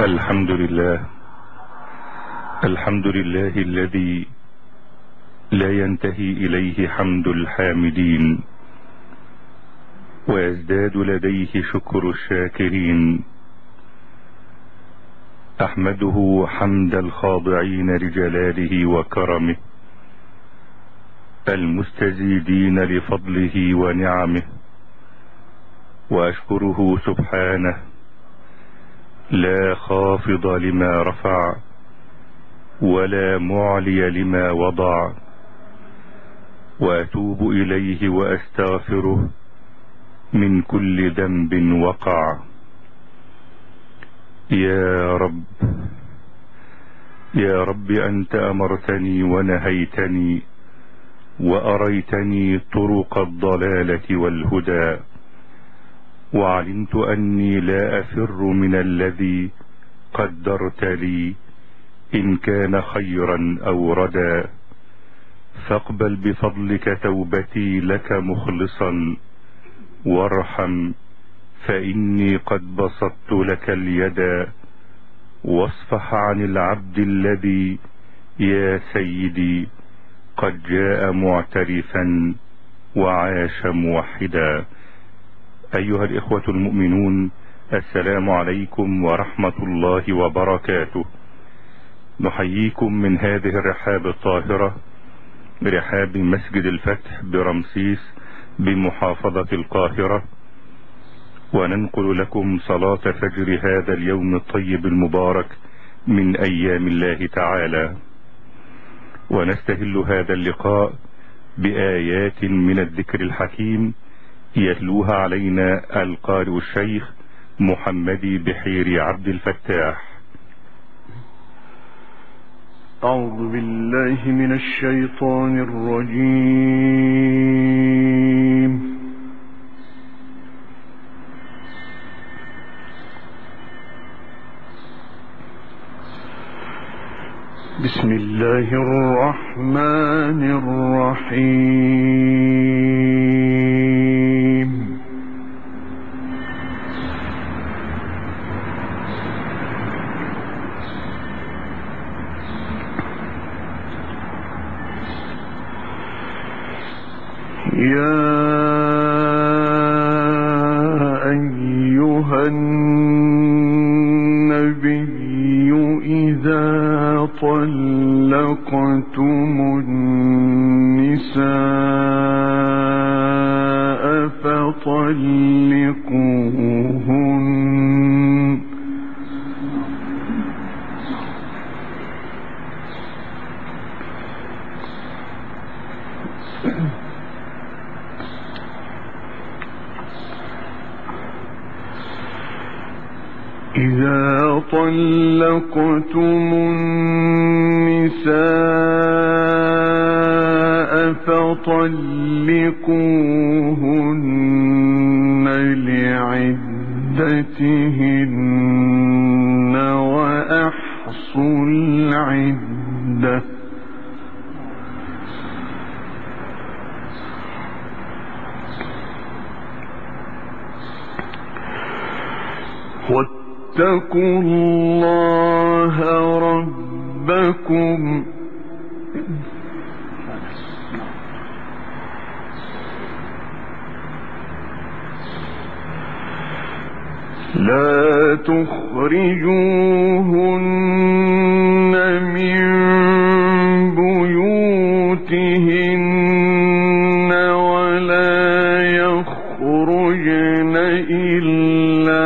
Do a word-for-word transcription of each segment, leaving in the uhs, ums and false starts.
الحمد لله الحمد لله الذي لا ينتهي إليه حمد الحامدين ويزداد لديه شكر الشاكرين. أحمده حمد الخاضعين لجلاله وكرمه المستزيدين لفضله ونعمه، وأشكره سبحانه لا خافض لما رفع ولا معلي لما وضع، وأتوب إليه وأستغفره من كل ذنب وقع. يا رب يا رب أنت أمرتني ونهيتني وأريتني طرق الضلالة والهدى، وعلمت أني لا أفر من الذي قدرت لي إن كان خيرا أو ردا. فاقبل بفضلك توبتي لك مخلصا، وارحم فإني قد بسطت لك اليدا. واصفح عن العبد الذي يا سيدي قد جاء معترفا وعاش موحدا. أيها الإخوة المؤمنون، السلام عليكم ورحمة الله وبركاته. نحييكم من هذه الرحاب الطاهرة، رحاب مسجد الفتح برمسيس بمحافظة القاهرة، وننقل لكم صلاة فجر هذا اليوم الطيب المبارك من أيام الله تعالى. ونستهل هذا اللقاء بآيات من الذكر الحكيم يتلوها علينا القارئ الشيخ محمدي بحيري عبد الفتاح. أعوذ بالله من الشيطان الرجيم. بسم الله الرحمن الرحيم. يا أيها النبي إذا طلقتم النساء فطلقوهن إذا طلقتم النساء فطلقوهن لعدتهن وأحصوا العدة. واتقوا الله ربكم لا تخرجوهن من بيوتهن ولا يخرجن إلا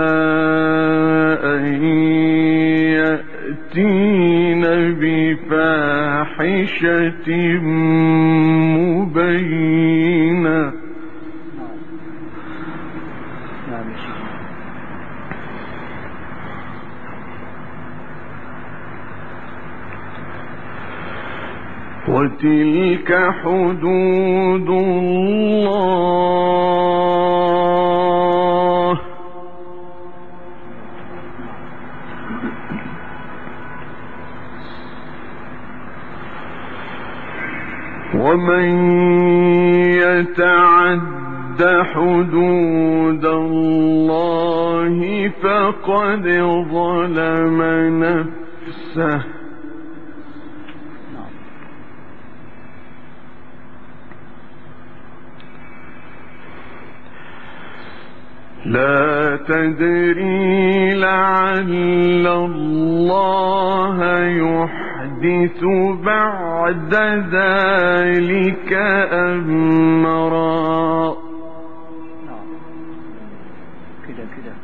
بفاحشة مبينة وتلك حدود الله ومن يتعد حدود الله فقد فقد ظلم نفسه. لا تدري لعل الله يحدث بعد ذلك أمرا. كده كده.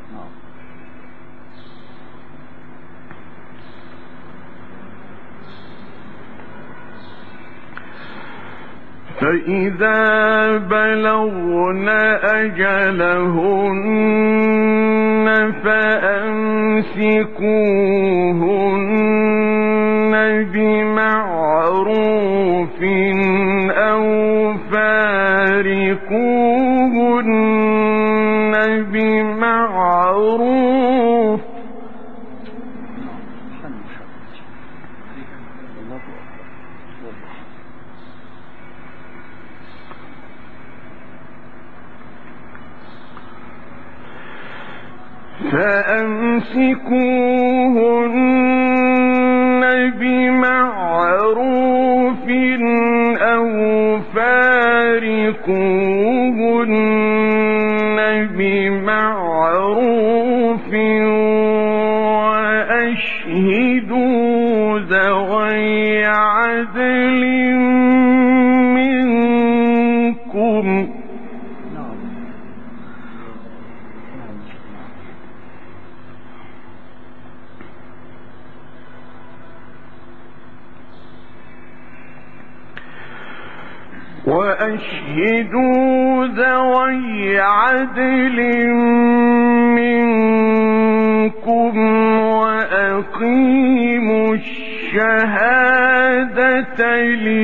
فإذا بلغن أجلهن فأمسكوهن بمعروف أو فارقوهن بمعروف. فأمسكوهن بمعروف أو فارقوهن بمعروف وأشهدوا ذوي عدل منكم. وأشهدوا ذوي عدل منكم وأقيموا الشهادة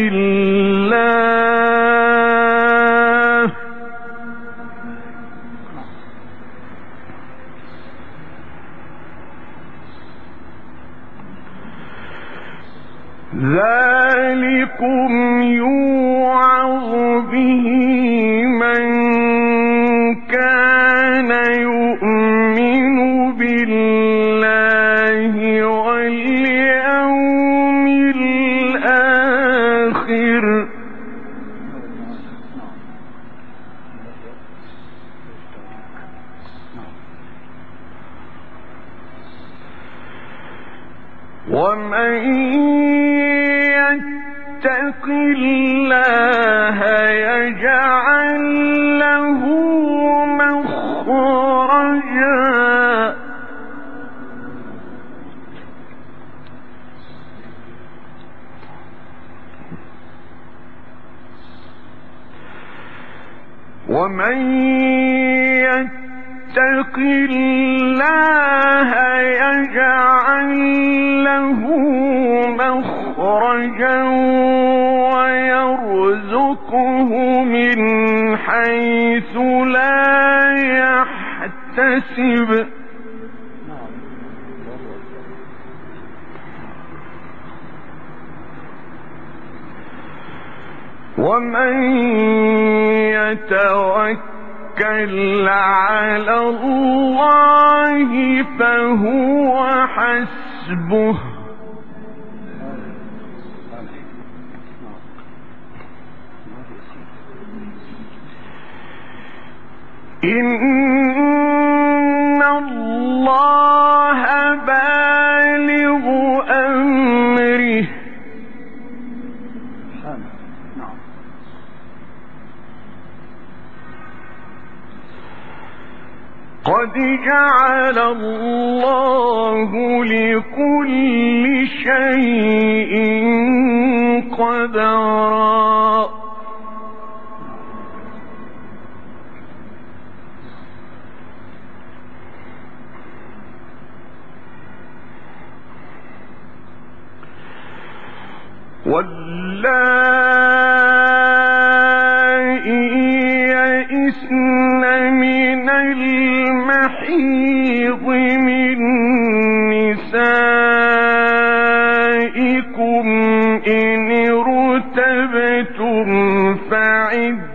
لله. ذلكم يوعظ به من كان يؤمن بالله واليوم الآخر. ومن يتق الله يجعل له مخرجا. ومن يتق الله يجعل له مخرجا ويرزقه من حيث لا يحتسب. ومن يتوكل على الله فهو حسبه. إن الله بالغ أمره. قد جعل الله لكل شيء قدرا. واللائي يئسن من المحيض من نسائكم إن ارتبتم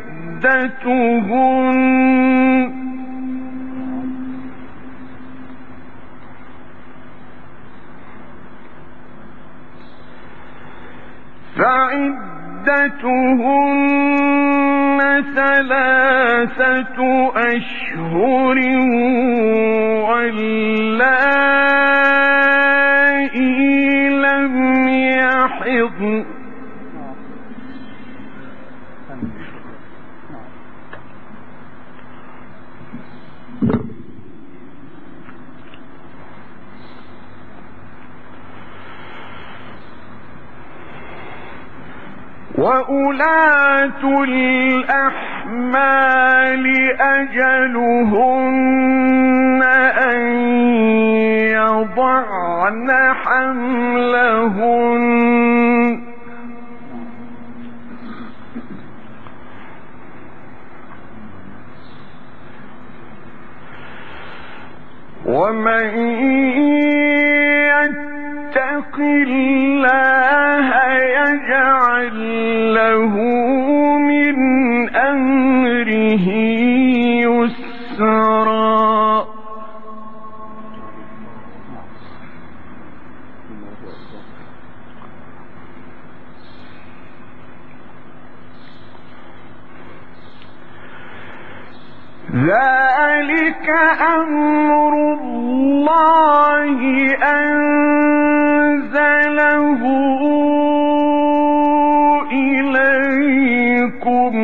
فعدتهن فعدتهن ثلاثة أشهر واللائي لم يحضن وأولاة الأحمال أجلهن أن يضعن حملهن ومن يتق الله يجعل له من أمره يسرا ذلك أمر الله أنزله إليكم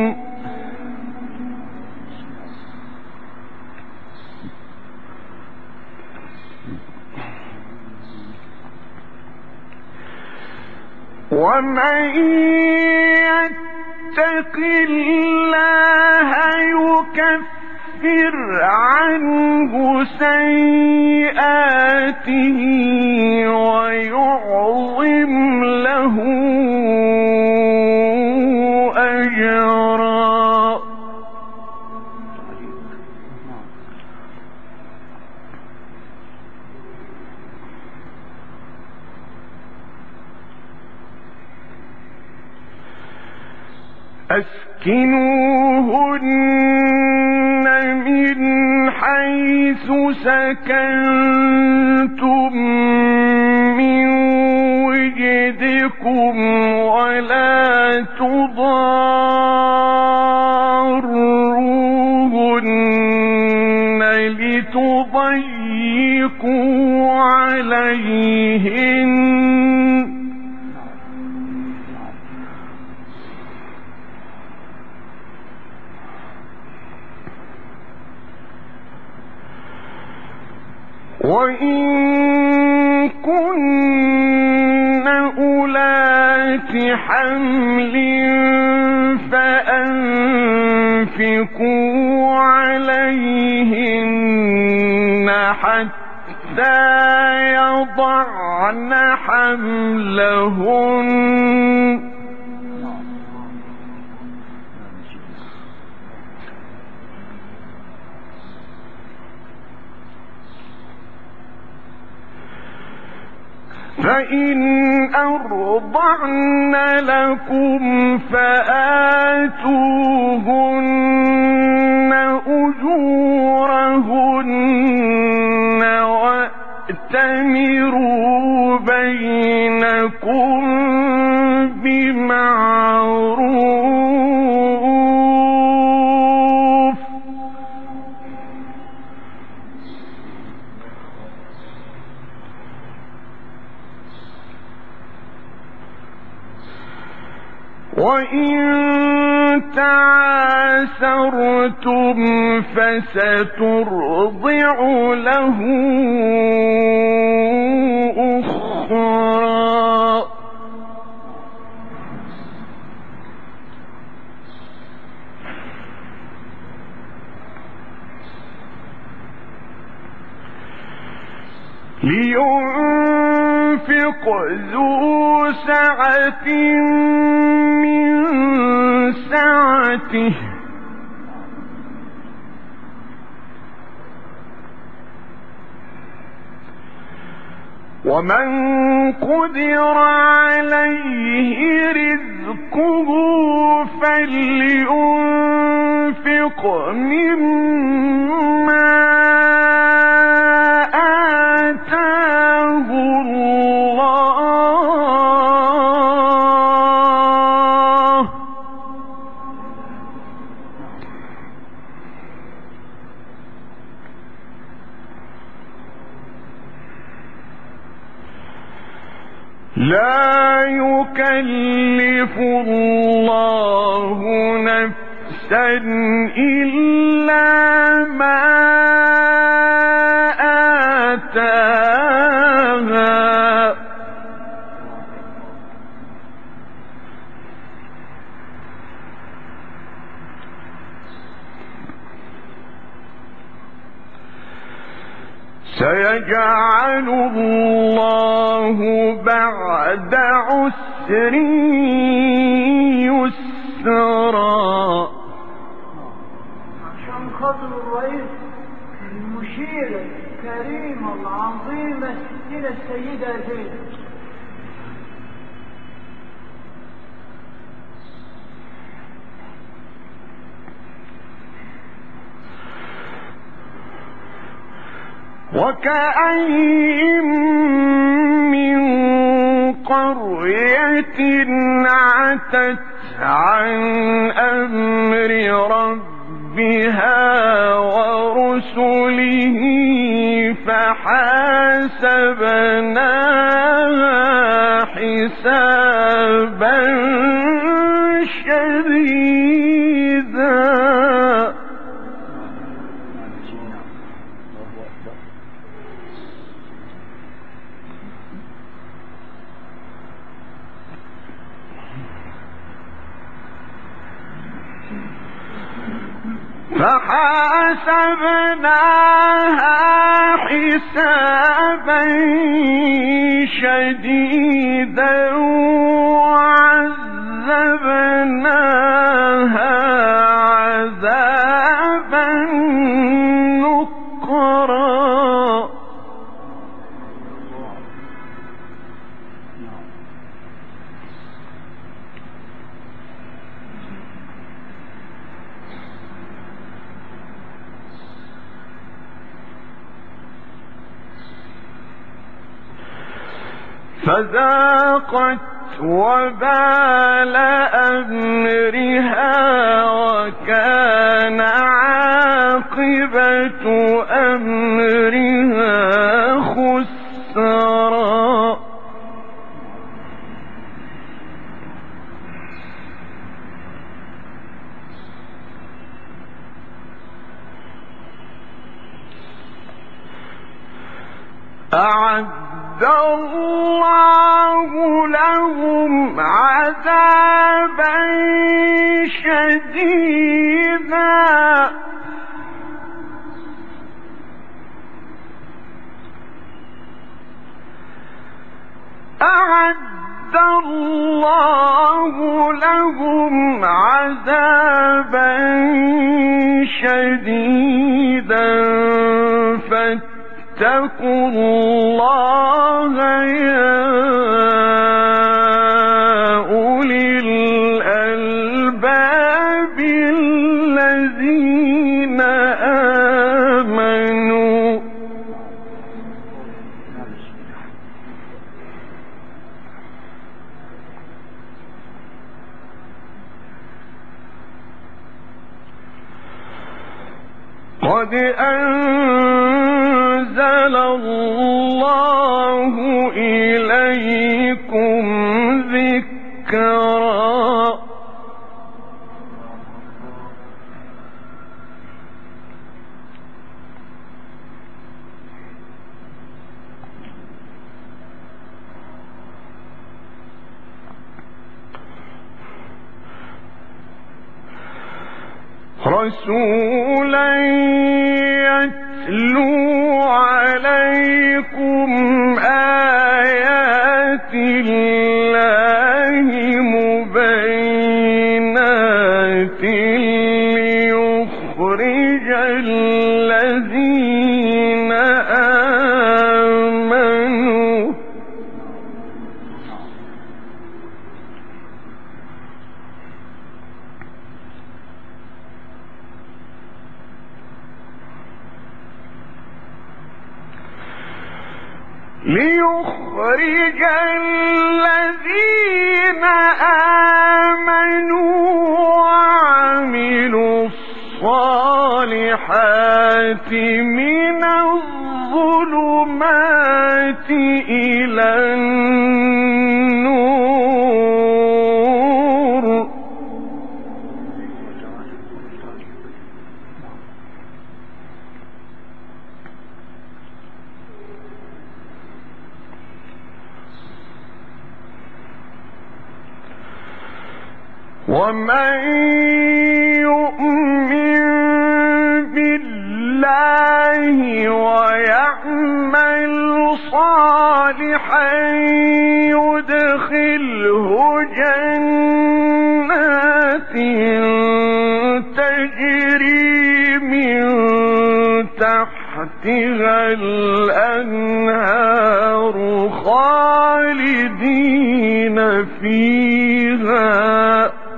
ومن يتق الله يكفر عنه سيئاته ويعظم له أجرا أسكنوهن من حيث سكنتم من وجدكم ولا تضاروهن لتضيقوا عليهن وإن كن أولات حمل فأنفقوا عليهن حتى يضعن حملهن فإن أرضعن لكم فآتوهن أجورهن وأتمروا بينكم بمعروف وإن تعاسرتم فسترضع له أخرى لينفق ذو سعة من سعته ومن قدر عليه رزقه فلينفق مما آتاه الله لا يكلف الله نفسا إلا ما آتاها سيجعل الله بعد عسر يسرا. عشان خاطر الرئيس المشيرة الكريمة العظيمة ستنا السيدة زينب وكأين من قرية عتت عن أمر ربها ورسله فحاسبناها حسابا شديدا فحاسبناها حسابا شديدا وعذبناها عذابا نكرا. فذاقت وبال أمرها وكان عاقبة أمرها خسرا. أعد الله لهم عذابا شديدا أعد الله لهم عذابا شديدا فاتقوا الله يا أولي الألباب الذين آمنوا. قد أنزل الله إليكم ذكرا. رسولا يتلو عليكم آيات الله مبينات ليخرج الذين آمنوا ليخرج الذين آمنوا وعملوا الصالحات من الظلمات إلى النور ومن يؤمن بالله ويعمل صالحا يدخله جنات تجري من تحتها الأنهار خالدين فيها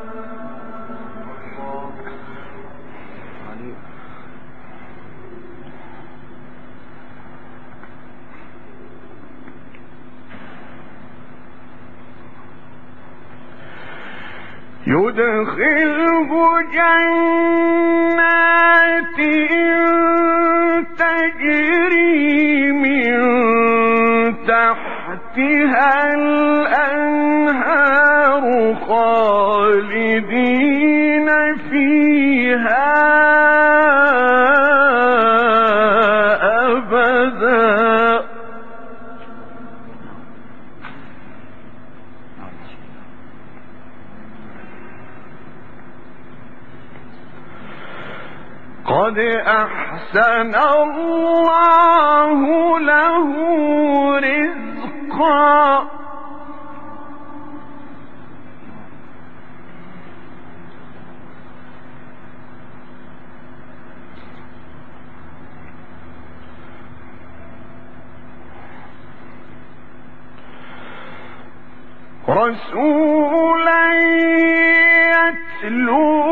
يدخله جنات تجري من تحتها الأنهار خالدين فيها أبدا قد أحسن الله له رزقا رسولا يتلو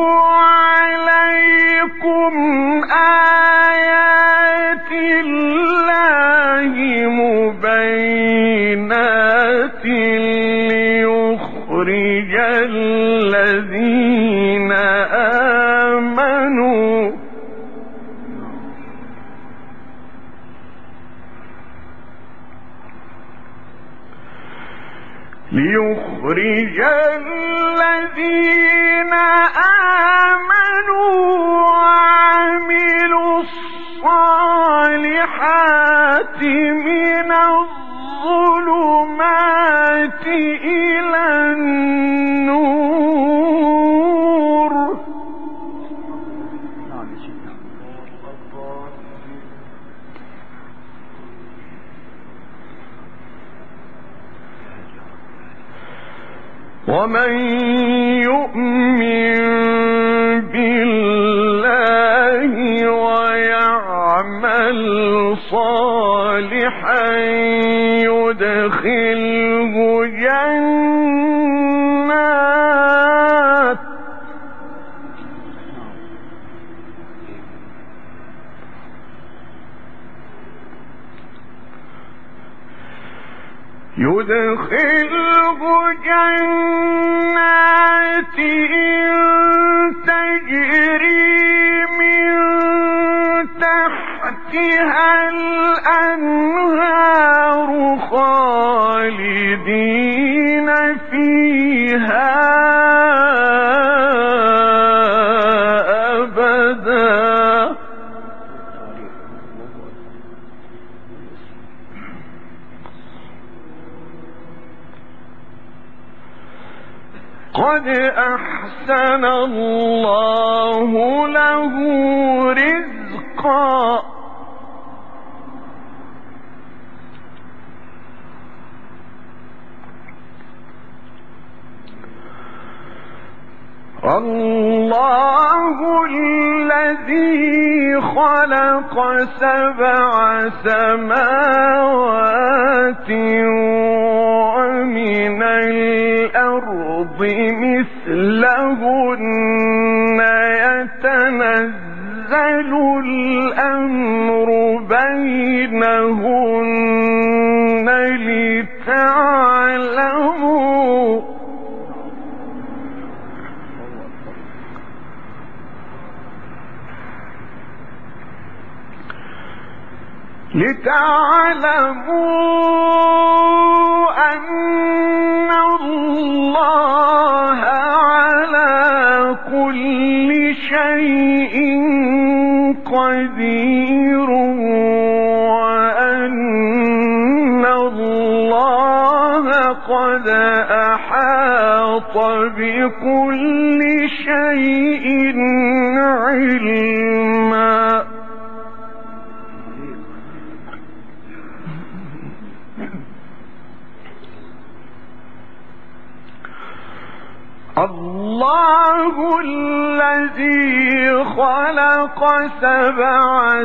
عليكم آيات الله مبينات ليخرج الذين آمنوا ليخرج الذين آمنوا وعملوا الصالحات من الظلمات إلى النور ومن يؤمن بالله ويعمل صالحا يدخله جنات يدخله جنات تجري من تحتها الأنهار خالدين فيها أبدا قد أحسن الله له رزقا الله الذي خلق سبع سماوات ومن الأرض مثلهن يتنزل الأمر بينهن لتعلموا لتعلموا أن الله على كل شيء قدير وأن الله قد أحاط بكل شيء علما. الله الذي خلق سبع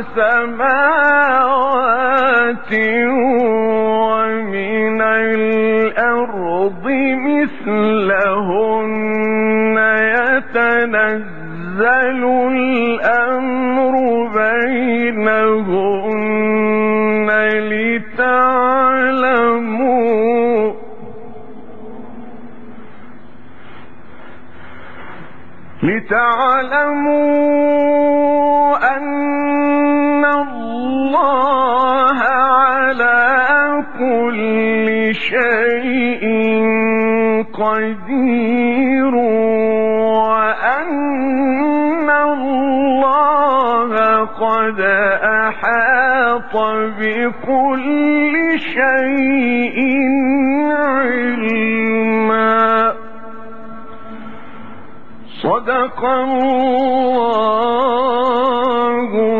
سماوات ومن الأرض مثلهن يتنزل الأمر بينهن لتعلموا لتعلموا أن الله على كل شيء قدير وأن الله قد أحاط بكل شيء علما. صدق الله